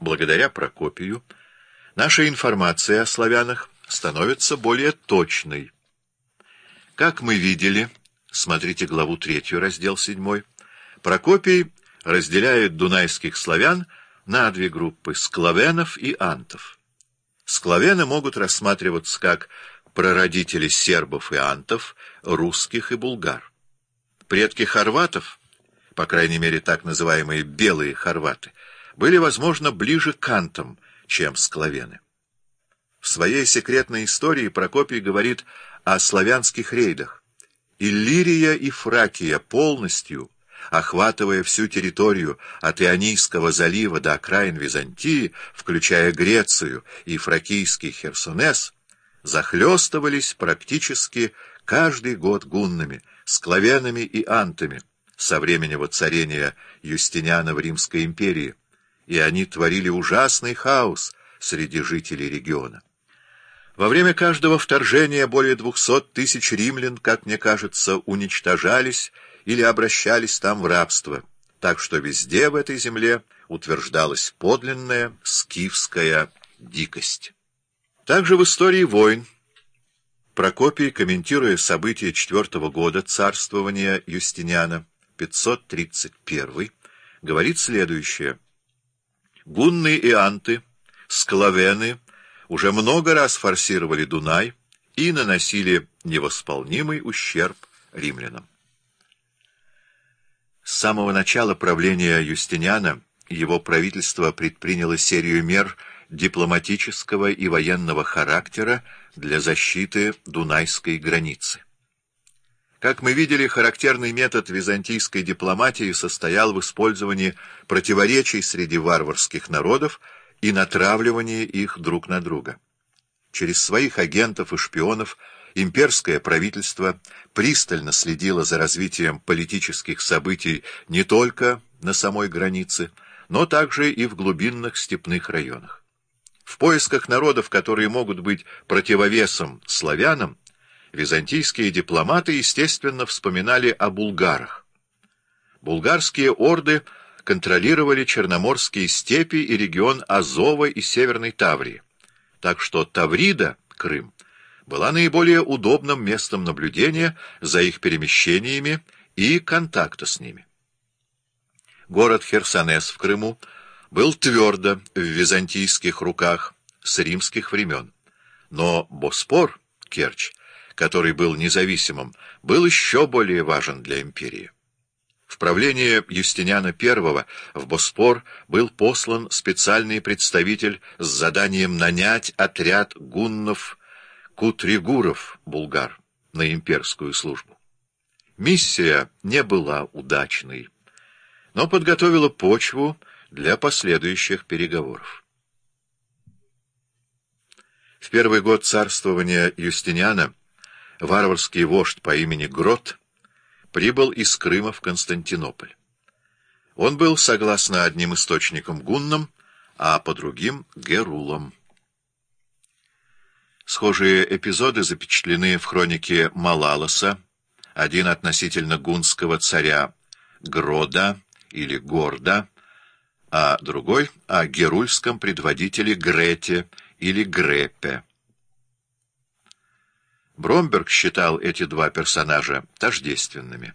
благодаря Прокопию, наша информация о славянах становится более точной. Как мы видели, смотрите главу 3, раздел 7, Прокопий разделяет дунайских славян на две группы — склавенов и антов. Склавены могут рассматриваться как прародители сербов и антов, русских и булгар. Предки хорватов, по крайней мере так называемые белые хорваты, были, возможно, ближе к антам, чем склавены. В своей секретной истории Прокопий говорит о славянских рейдах. Иллирия и Фракия полностью, охватывая всю территорию от Ионийского залива до окраин Византии, включая Грецию и фракийский Херсонес, захлестывались практически каждый год гуннами, склавенами и антами со времени воцарения Юстиниана в Римской империи, и они творили ужасный хаос среди жителей региона. Во время каждого вторжения более 200 тысяч римлян, как мне кажется, уничтожались или обращались там в рабство, так что везде в этой земле утверждалась подлинная скифская дикость. Также в истории войн Прокопий, комментируя события 4-го года царствования Юстиниана, 531, говорит следующее. Гунны и анты, склавены, уже много раз форсировали Дунай и наносили невосполнимый ущерб римлянам. С самого начала правления Юстиниана его правительство предприняло серию мер дипломатического и военного характера для защиты дунайской границы. Как мы видели, характерный метод византийской дипломатии состоял в использовании противоречий среди варварских народов и натравливании их друг на друга. Через своих агентов и шпионов имперское правительство пристально следило за развитием политических событий не только на самой границе, но также и в глубинных степных районах. В поисках народов, которые могут быть противовесом славянам, византийские дипломаты, естественно, вспоминали о булгарах. Булгарские орды контролировали Черноморские степи и регион Азова и Северной Таврии, так что Таврида, Крым, была наиболее удобным местом наблюдения за их перемещениями и контакта с ними. Город Херсонес в Крыму был твердо в византийских руках с римских времен, но Боспор, Керчь, который был независимым, был еще более важен для империи. В правлении Юстиниана I в Боспор был послан специальный представитель с заданием нанять отряд гуннов-кутригуров, булгар, на имперскую службу. Миссия не была удачной, но подготовила почву для последующих переговоров. В первый год царствования Юстиниана варварский вождь по имени Грот прибыл из Крыма в Константинополь. Он был, согласно одним источникам, гунном, а по другим — герулом. Схожие эпизоды запечатлены в хронике Малалоса, один относительно гунского царя Грода или Горда, а другой — о герульском предводителе Грете или Грепе. Бромберг считал эти два персонажа тождественными.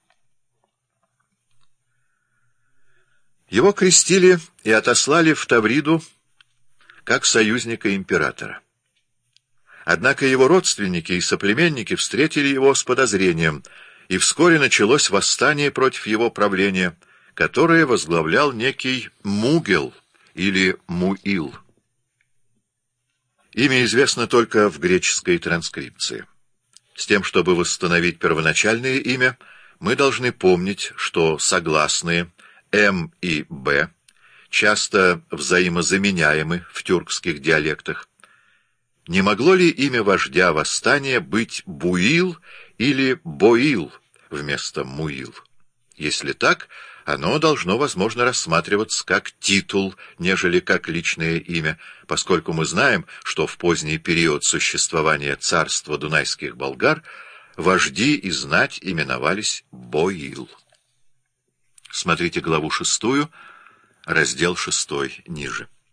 Его крестили и отослали в Тавриду как союзника императора. Однако его родственники и соплеменники встретили его с подозрением, и вскоре началось восстание против его правления, которое возглавлял некий Мугел или Муил. Имя известно только в греческой транскрипции. С тем, чтобы восстановить первоначальное имя, мы должны помнить, что согласные «м» и «б» часто взаимозаменяемы в тюркских диалектах. Не могло ли имя вождя восстания быть Буил или Боил вместо Муил? Если так, оно должно, возможно, рассматриваться как титул, нежели как личное имя, поскольку мы знаем, что в поздний период существования царства дунайских болгар вожди и знать именовались Боил. Смотрите главу 6, раздел 6 ниже.